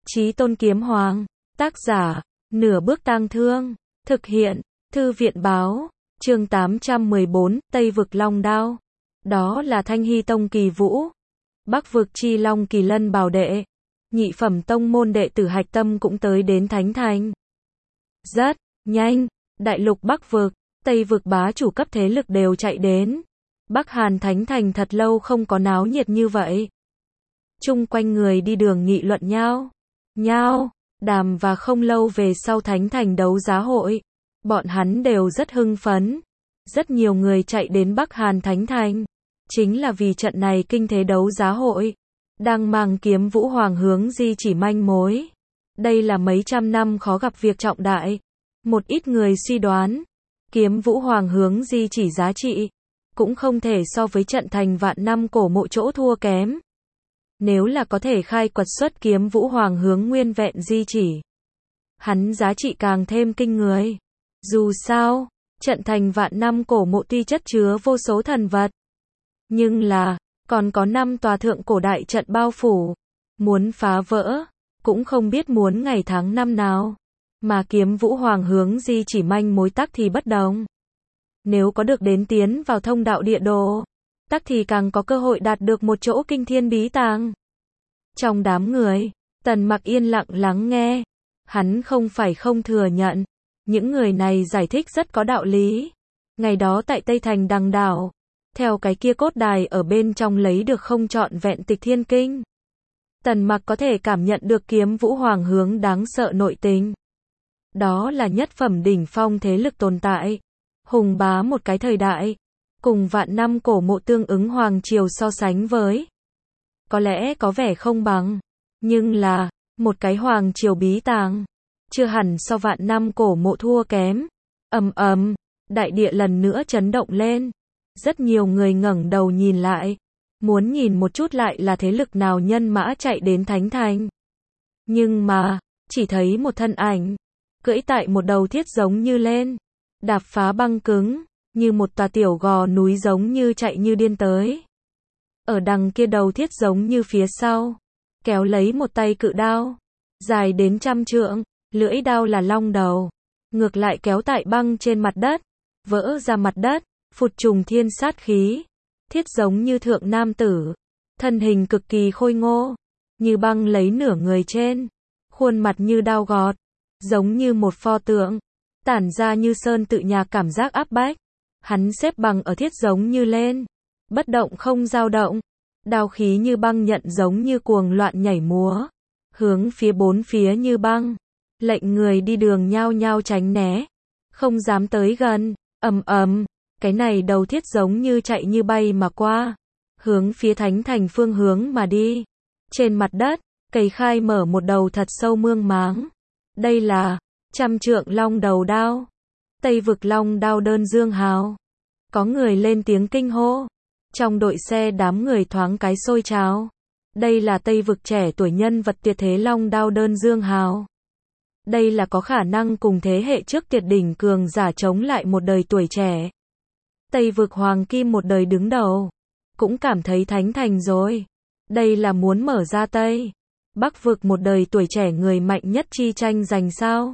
Chí Tôn Kiếm Hoàng. Tác giả, Nửa Bước Tang Thương. Thực hiện, Thư viện Báo. Chương 814, Tây Vực Long Đao. Đó là Thanh Hy Tông Kỳ Vũ. Bắc Vực Chi Long Kỳ Lân Bảo Đệ. Nhị phẩm tông môn đệ tử hạch tâm cũng tới đến Thánh Thành. Rất nhanh, đại lục Bắc Vực, Tây Vực bá chủ cấp thế lực đều chạy đến. Bắc Hàn Thánh Thành thật lâu không có náo nhiệt như vậy. Chung quanh người đi đường nghị luận nhau, đàm và không lâu về sau Thánh Thành đấu giá hội. Bọn hắn đều rất hưng phấn. Rất nhiều người chạy đến Bắc Hàn Thánh Thành. Chính là vì trận này kinh thế đấu giá hội. Đang mang Kiếm Vũ Hoàng hướng di chỉ manh mối. Đây là mấy trăm năm khó gặp việc trọng đại. Một ít người suy đoán, Kiếm Vũ Hoàng hướng di chỉ giá trị cũng không thể so với trận thành vạn năm cổ mộ chỗ thua kém. Nếu là có thể khai quật xuất Kiếm Vũ Hoàng hướng nguyên vẹn di chỉ, hắn giá trị càng thêm kinh người. Dù sao, trận thành vạn năm cổ mộ tuy chất chứa vô số thần vật, nhưng là còn có 5 tòa thượng cổ đại trận bao phủ. Muốn phá vỡ, cũng không biết muốn ngày tháng năm nào. Mà Kiếm Vũ Hoàng hướng di chỉ manh mối tắc thì bất đồng. Nếu có được đến tiến vào thông đạo địa đồ, tắc thì càng có cơ hội đạt được một chỗ kinh thiên bí tàng. Trong đám người, Tần Mặc yên lặng lắng nghe. Hắn không phải không thừa nhận, những người này giải thích rất có đạo lý. Ngày đó tại Tây Thành Đằng Đảo, theo cái kia cốt đài ở bên trong lấy được không trọn vẹn Tịch Thiên Kinh. Tần Mặc có thể cảm nhận được Kiếm Vũ Hoàng hướng đáng sợ nội tình. Đó là nhất phẩm đỉnh phong thế lực tồn tại, hùng bá một cái thời đại, cùng vạn năm cổ mộ tương ứng hoàng triều so sánh với. Có lẽ có vẻ không bằng, nhưng là, một cái hoàng triều bí tàng, chưa hẳn so vạn năm cổ mộ thua kém. Ầm ầm, đại địa lần nữa chấn động lên. Rất nhiều người ngẩng đầu nhìn lại, muốn nhìn một chút lại là thế lực nào nhân mã chạy đến Thánh Thành. Nhưng mà, chỉ thấy một thân ảnh, cưỡi tại một đầu thiết giống như lên, đạp phá băng cứng, như một tòa tiểu gò núi giống như chạy như điên tới. Ở đằng kia đầu thiết giống như phía sau, kéo lấy một tay cự đao, dài đến 100 trượng, lưỡi đao là long đầu, ngược lại kéo tại băng trên mặt đất, vỡ ra mặt đất, phụt trùng thiên sát khí. Thiết giống như thượng nam tử, thân hình cực kỳ khôi ngô, như băng lấy nửa người trên, khuôn mặt như đao gọt, giống như một pho tượng, tản ra như sơn tự nhà cảm giác áp bách. Hắn xếp bằng ở thiết giống như lên, bất động không dao động, đao khí như băng nhận giống như cuồng loạn nhảy múa, hướng phía bốn phía như băng, lệnh người đi đường nhao nhao tránh né, không dám tới gần. Ầm ầm, cái này đầu thiết giống như chạy như bay mà qua, hướng phía Thánh Thành phương hướng mà đi. Trên mặt đất, cây khai mở một đầu thật sâu mương máng. Đây là 100 trượng long đầu đao. Tây Vực Long Đao đơn dương hào. Có người lên tiếng kinh hô. Trong đội xe đám người thoáng cái sôi trào. Đây là Tây Vực trẻ tuổi nhân vật tuyệt thế Long Đao đơn dương hào. Đây là có khả năng cùng thế hệ trước tuyệt đỉnh cường giả chống lại một đời tuổi trẻ. Tây Vực Hoàng Kim một đời đứng đầu, cũng cảm thấy Thánh Thành rồi. Đây là muốn mở ra Tây Bắc Vực một đời tuổi trẻ người mạnh nhất chi tranh giành sao.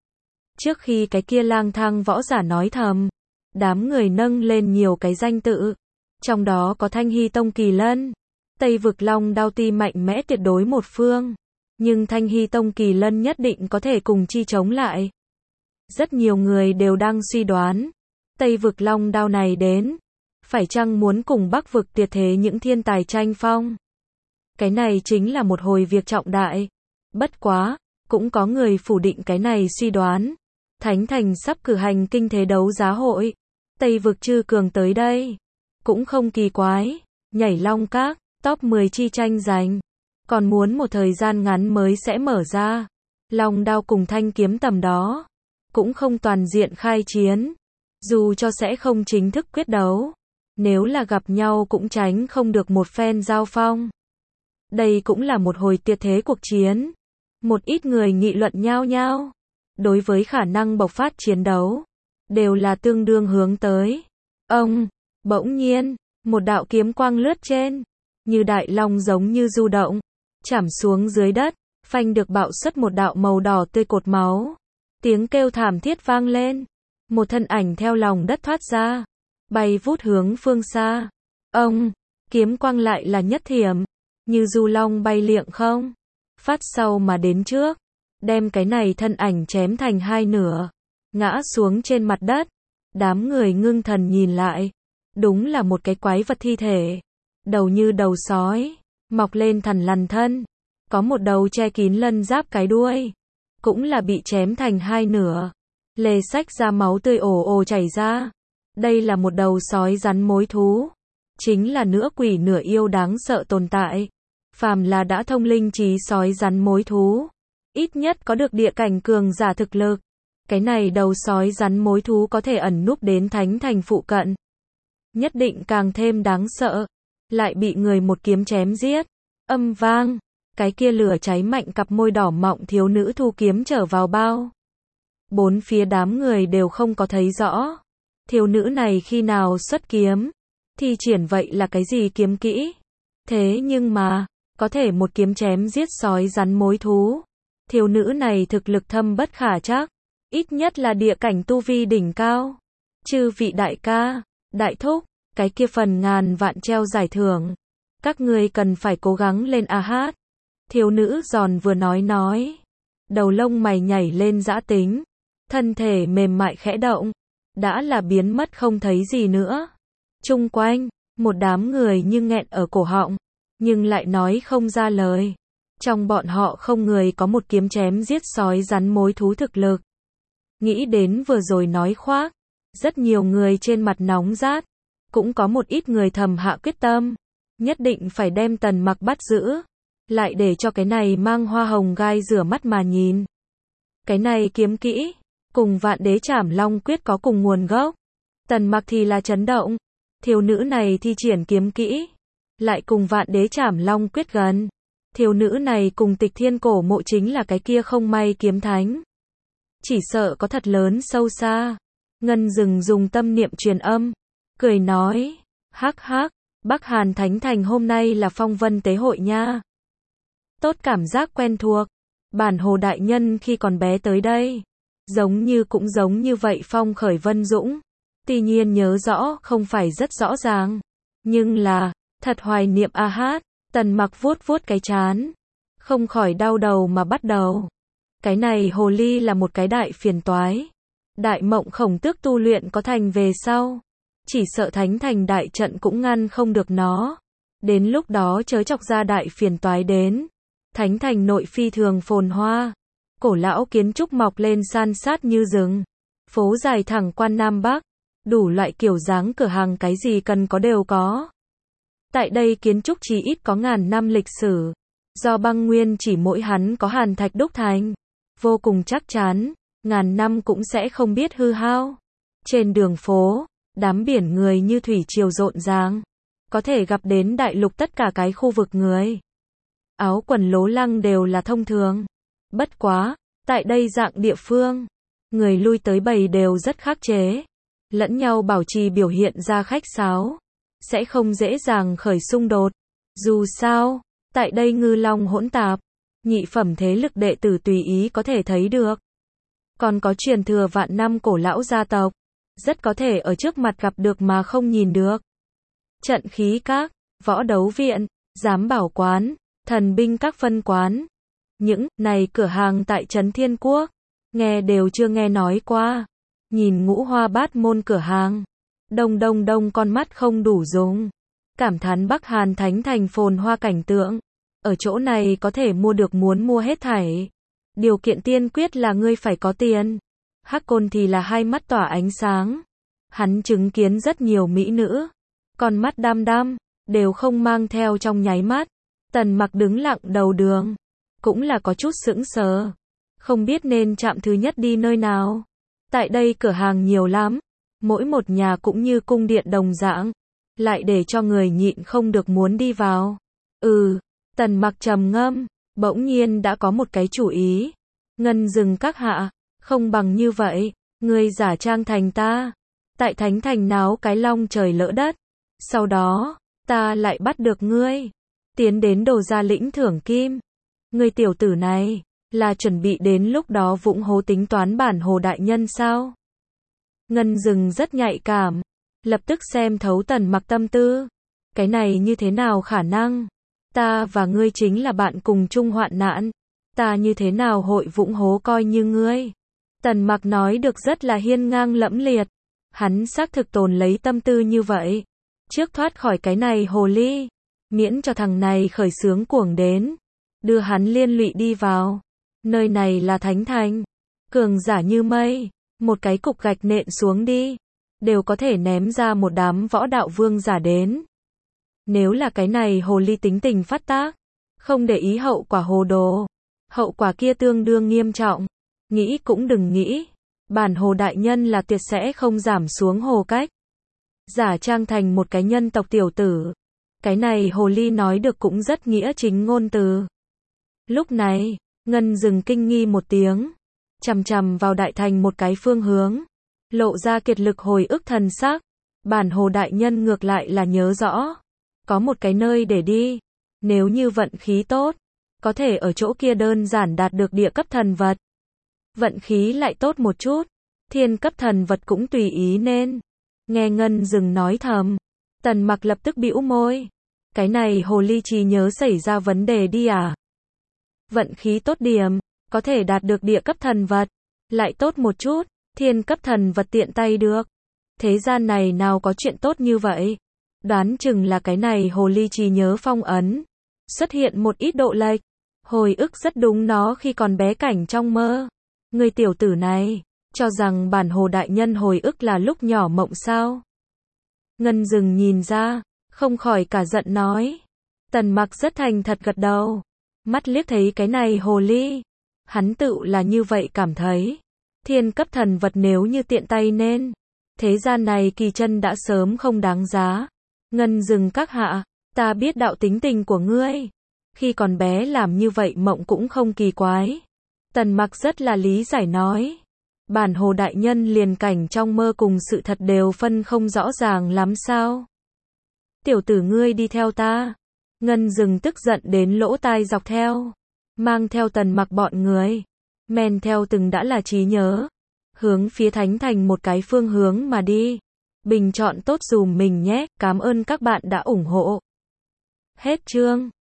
Trước khi cái kia lang thang võ giả nói thầm, đám người nâng lên nhiều cái danh tự, trong đó có Thanh Hy Tông Kỳ Lân. Tây Vực Long Đao tuy mạnh mẽ tuyệt đối một phương, nhưng Thanh Hy Tông Kỳ Lân nhất định có thể cùng chi chống lại. Rất nhiều người đều đang suy đoán, Tây Vực Long Đao này đến, phải chăng muốn cùng Bắc Vực tuyệt thế những thiên tài tranh phong. Cái này chính là một hồi việc trọng đại. Bất quá, cũng có người phủ định cái này suy đoán. Thánh Thành sắp cử hành kinh thế đấu giá hội, Tây Vực chư cường tới đây, cũng không kỳ quái. Nhảy Long Các, top 10 chi tranh giành, còn muốn một thời gian ngắn mới sẽ mở ra. Long Đao cùng thanh kiếm tầm đó, cũng không toàn diện khai chiến, dù cho sẽ không chính thức quyết đấu, nếu là gặp nhau cũng tránh không được một phen giao phong. Đây cũng là một hồi tuyệt thế cuộc chiến. Một ít người nghị luận nhau, đối với khả năng bộc phát chiến đấu, đều là tương đương hướng tới. Bỗng nhiên, một đạo kiếm quang lướt trên, như đại long giống như du động, chảm xuống dưới đất, phanh được bạo xuất một đạo màu đỏ tươi cột máu. Tiếng kêu thảm thiết vang lên. Một thân ảnh theo lòng đất thoát ra, bay vút hướng phương xa. Ông, kiếm quang lại là nhất thiểm, như du long bay liệng không, phát sau mà đến trước, đem cái này thân ảnh chém thành hai nửa, ngã xuống trên mặt đất. Đám người ngưng thần nhìn lại, đúng là một cái quái vật thi thể, đầu như đầu sói, mọc lên thằn lằn thân, có một đầu che kín lân giáp cái đuôi, cũng là bị chém thành hai nửa, lề xách ra máu tươi ồ ồ chảy ra. Đây là một đầu sói rắn mối thú, chính là nửa quỷ nửa yêu đáng sợ tồn tại. Phàm là đã thông linh trí sói rắn mối thú, ít nhất có được địa cảnh cường giả thực lực. Cái này đầu sói rắn mối thú có thể ẩn núp đến thánh thành phụ cận, nhất định càng thêm đáng sợ. Lại bị người một kiếm chém giết. Âm vang, cái kia lửa cháy mạnh cặp môi đỏ mọng thiếu nữ thu kiếm trở vào bao. Bốn phía đám người đều không có thấy rõ. Thiếu nữ này khi nào xuất kiếm, thi triển vậy là cái gì kiếm kỹ. Thế nhưng mà, có thể một kiếm chém giết sói rắn mối thú. Thiếu nữ này thực lực thâm bất khả trắc, ít nhất là địa cảnh tu vi đỉnh cao. Chư vị đại ca, đại thúc, cái kia phần ngàn vạn treo giải thưởng, các ngươi cần phải cố gắng lên a hát. Thiếu nữ giòn vừa nói, đầu lông mày nhảy lên dã tính, thân thể mềm mại khẽ động, đã là biến mất không thấy gì nữa. Chung quanh, một đám người như nghẹn ở cổ họng, nhưng lại nói không ra lời. Trong bọn họ không người có một kiếm chém giết sói rắn mối thú thực lực. Nghĩ đến vừa rồi nói khoác, rất nhiều người trên mặt nóng rát, cũng có một ít người thầm hạ quyết tâm, nhất định phải đem Tần Mặc bắt giữ, lại để cho cái này mang hoa hồng gai rửa mắt mà nhìn. Cái này kiếm kỹ, cùng Vạn Đế Trảm Long Quyết có cùng nguồn gốc. Tần Mặc thì là chấn động, thiếu nữ này thi triển kiếm kỹ, lại cùng Vạn Đế Trảm Long Quyết gần. Thiếu nữ này cùng Tịch Thiên Cổ Mộ chính là cái kia không may kiếm thánh. Chỉ sợ có thật lớn sâu xa. Ngân Dừng dùng tâm niệm truyền âm, cười nói, hắc hắc, Bắc Hàn Thánh Thành hôm nay là phong vân tế hội nha. Tốt cảm giác quen thuộc, bản Hồ đại nhân khi còn bé tới đây, giống như vậy phong khởi vân dũng. Tuy nhiên nhớ rõ không phải rất rõ ràng, nhưng là, thật hoài niệm a hát. Tần Mặc vuốt vuốt cái trán, không khỏi đau đầu mà bắt đầu. Cái này hồ ly là một cái đại phiền toái. Đại Mộng Khổng Tước tu luyện có thành về sau, chỉ sợ Thánh Thành đại trận cũng ngăn không được nó. Đến lúc đó chớ chọc ra đại phiền toái đến. Thánh Thành nội phi thường phồn hoa, cổ lão kiến trúc mọc lên san sát như rừng, phố dài thẳng quan Nam Bắc, đủ loại kiểu dáng cửa hàng cái gì cần có đều có. Tại đây kiến trúc chỉ ít có ngàn năm lịch sử, do băng nguyên chỉ mỗi hắn có hàn thạch đúc thành, vô cùng chắc chắn, ngàn năm cũng sẽ không biết hư hao. Trên đường phố, đám biển người như thủy triều rộn ràng, có thể gặp đến đại lục tất cả cái khu vực người. Áo quần lố lăng đều là thông thường. Bất quá, tại đây dạng địa phương, người lui tới bầy đều rất khắc chế, lẫn nhau bảo trì biểu hiện ra khách sáo, sẽ không dễ dàng khởi xung đột. Dù sao, tại đây ngư long hỗn tạp, nhị phẩm thế lực đệ tử tùy ý có thể thấy được. Còn có truyền thừa vạn năm cổ lão gia tộc, rất có thể ở trước mặt gặp được mà không nhìn được. Trận khí các, võ đấu viện, giám bảo quán, thần binh các phân quán. Những này cửa hàng tại Trấn Thiên Quốc, nghe đều chưa nghe nói qua. Nhìn ngũ hoa bát môn cửa hàng, đông con mắt không đủ dùng. Cảm thán Bắc Hàn Thánh Thành phồn hoa cảnh tượng. Ở chỗ này có thể mua được muốn mua hết thảy. Điều kiện tiên quyết là ngươi phải có tiền. Hắc Côn thì là hai mắt tỏa ánh sáng. Hắn chứng kiến rất nhiều mỹ nữ, con mắt đăm đăm, đều không mang theo trong nháy mắt. Tần Mặc đứng lặng đầu đường, cũng là có chút sững sờ, không biết nên chạm thứ nhất đi nơi nào. Tại đây cửa hàng nhiều lắm, mỗi một nhà cũng như cung điện đồng dạng, lại để cho người nhịn không được muốn đi vào. Tần Mặc trầm ngâm, bỗng nhiên đã có một cái chủ ý. Ngân Dừng các hạ, không bằng như vậy, ngươi giả trang thành ta, tại Thánh Thành náo cái long trời lỡ đất, sau đó, ta lại bắt được ngươi, tiến đến Đồ gia lĩnh thưởng kim. Người tiểu tử này, là chuẩn bị đến lúc đó vũng hố tính toán bản Hồ đại nhân sao? Ngân Dừng rất nhạy cảm, lập tức xem thấu Tần Mặc tâm tư. Cái này như thế nào khả năng? Ta và ngươi chính là bạn cùng chung hoạn nạn. Ta như thế nào hội vũng hố coi như ngươi? Tần Mặc nói được rất là hiên ngang lẫm liệt. Hắn xác thực tồn lấy tâm tư như vậy. Trước thoát khỏi cái này hồ ly, miễn cho thằng này khởi xướng cuồng đến, đưa hắn liên lụy đi vào. Nơi này là thánh thành, cường giả như mây, một cái cục gạch nện xuống đi, đều có thể ném ra một đám võ đạo vương giả đến. Nếu là cái này hồ ly tính tình phát tác, không để ý hậu quả hồ đồ, hậu quả kia tương đương nghiêm trọng. Nghĩ cũng đừng nghĩ, bản Hồ đại nhân là tuyệt sẽ không giảm xuống hồ cách. Giả trang thành một cái nhân tộc tiểu tử. Cái này hồ ly nói được cũng rất nghĩa chính ngôn từ. Lúc này, Ngân Dừng kinh nghi một tiếng, chằm chằm vào đại thành một cái phương hướng, lộ ra kiệt lực hồi ức thần sắc. Bản Hồ đại nhân ngược lại là nhớ rõ, có một cái nơi để đi, nếu như vận khí tốt, có thể ở chỗ kia đơn giản đạt được địa cấp thần vật. Vận khí lại tốt một chút, thiên cấp thần vật cũng tùy ý nên. Nghe Ngân Dừng nói thầm, Tần Mặc lập tức bĩu môi. Cái này hồ ly trí nhớ xảy ra vấn đề đi à? Vận khí tốt điểm, có thể đạt được địa cấp thần vật, lại tốt một chút, thiên cấp thần vật tiện tay được. Thế gian này nào có chuyện tốt như vậy? Đoán chừng là cái này hồ ly trí nhớ phong ấn, xuất hiện một ít độ lệch, hồi ức rất đúng nó khi còn bé cảnh trong mơ. Người tiểu tử này, cho rằng bản Hồ đại nhân hồi ức là lúc nhỏ mộng sao? Ngân Dừng nhìn ra, không khỏi cả giận nói. Tần Mặc rất thành thật gật đầu, mắt liếc thấy cái này hồ ly, hắn tự là như vậy cảm thấy. Thiên cấp thần vật nếu như tiện tay nên, thế gian này kỳ chân đã sớm không đáng giá. Ngân Dừng các hạ, ta biết đạo tính tình của ngươi, khi còn bé làm như vậy mộng cũng không kỳ quái. Tần Mặc rất là lý giải nói. Bản Hồ đại nhân liền cảnh trong mơ cùng sự thật đều phân không rõ ràng lắm sao? Tiểu tử ngươi đi theo ta. Ngân Dừng tức giận đến lỗ tai dọc theo, mang theo Tần Mặc bọn người, men theo từng đã là trí nhớ, hướng phía thánh thành một cái phương hướng mà đi. Bình chọn tốt dùm mình nhé, cảm ơn các bạn đã ủng hộ. Hết chương.